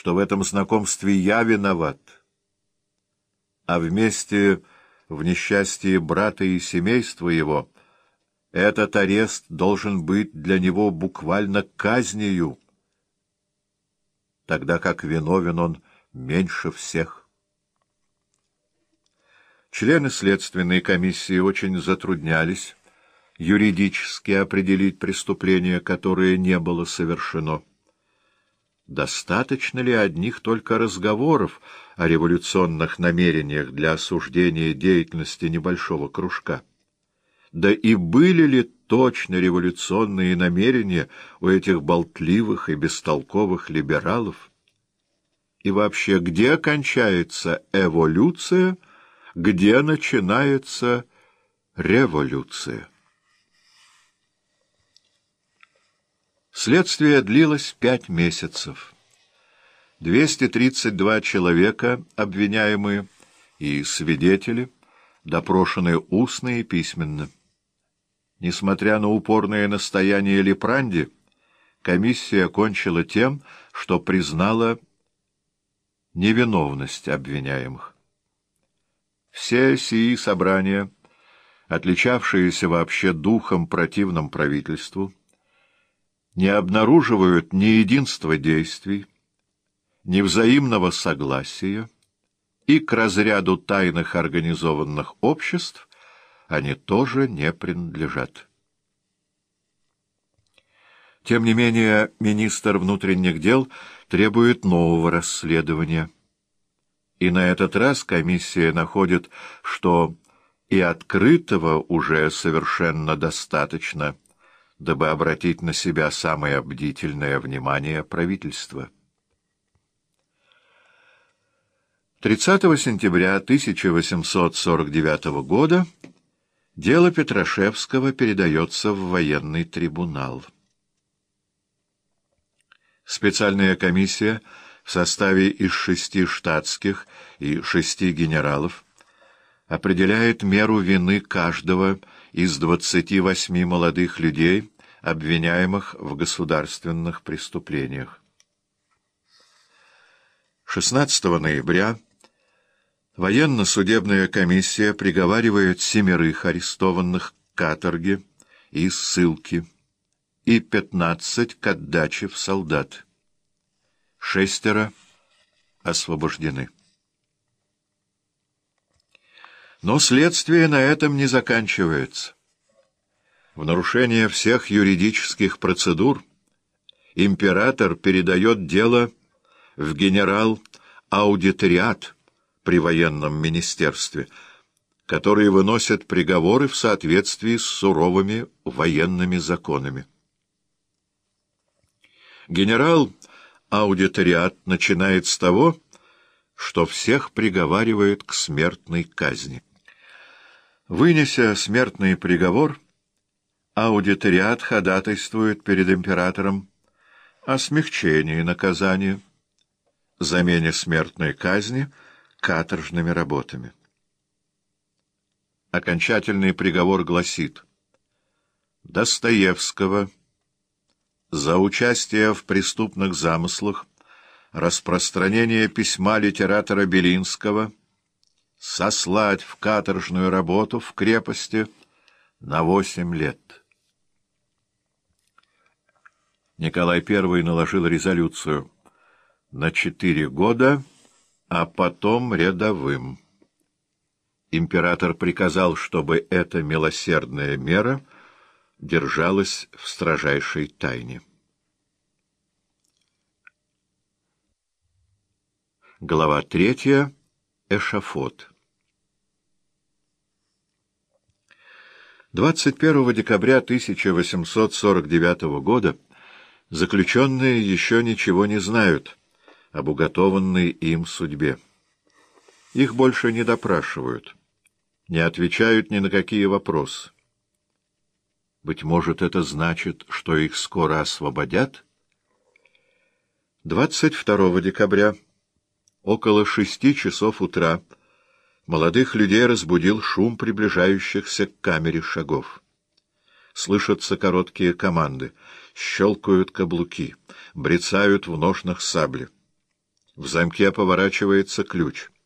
что в этом знакомстве я виноват, а вместе в несчастье брата и семейства его этот арест должен быть для него буквально казнью, тогда как виновен он меньше всех. Члены следственной комиссии очень затруднялись юридически определить преступление, которое не было совершено. Достаточно ли одних только разговоров о революционных намерениях для осуждения деятельности небольшого кружка? Да и были ли точно революционные намерения у этих болтливых и бестолковых либералов? И вообще, где кончается эволюция, где начинается революция? Следствие длилось 5 месяцев. 232 человека, обвиняемые, и свидетели, допрошены устно и письменно. Несмотря на упорное настояние Липранди, комиссия кончила тем, что признала невиновность обвиняемых. Все сии собрания, отличавшиеся вообще духом противным правительству, не обнаруживают ни единства действий, ни взаимного согласия, и к разряду тайных организованных обществ они тоже не принадлежат. Тем не менее, министр внутренних дел требует нового расследования. И на этот раз комиссия находит, что и открытого уже совершенно достаточно, дабы обратить на себя самое бдительное внимание правительства. 30 сентября 1849 года дело Петрашевского передается в военный трибунал. Специальная комиссия в составе из 6 штатских и 6 генералов определяет меру вины каждого из 28 молодых людей, обвиняемых в государственных преступлениях. 16 ноября военно-судебная комиссия приговаривает 7 арестованных к каторге и ссылке и 15 к отдаче в солдат. 6 освобождены. Но следствие на этом не заканчивается. В нарушение всех юридических процедур император передает дело в генерал-аудиториат при военном министерстве, который выносит приговоры в соответствии с суровыми военными законами. Генерал-аудиториат начинает с того, что всех приговаривает к смертной казни. Вынеся смертный приговор, аудиториат ходатайствует перед императором о смягчении наказания, замене смертной казни каторжными работами. Окончательный приговор гласит: Достоевского за участие в преступных замыслах, распространение письма литератора Белинского сослать в каторжную работу в крепости на 8 лет. Николай I наложил резолюцию на 4 года, а потом рядовым. Император приказал, чтобы эта милосердная мера держалась в строжайшей тайне. Глава 3. Эшафот. 21 декабря 1849 года заключенные еще ничего не знают об уготованной им судьбе. Их больше не допрашивают, не отвечают ни на какие вопросы. Быть может, это значит, что их скоро освободят? 22 декабря, около 6 часов утра, молодых людей разбудил шум приближающихся к камере шагов. Слышатся короткие команды, щелкают каблуки, брецают в ножнах сабли. В замке поворачивается ключ.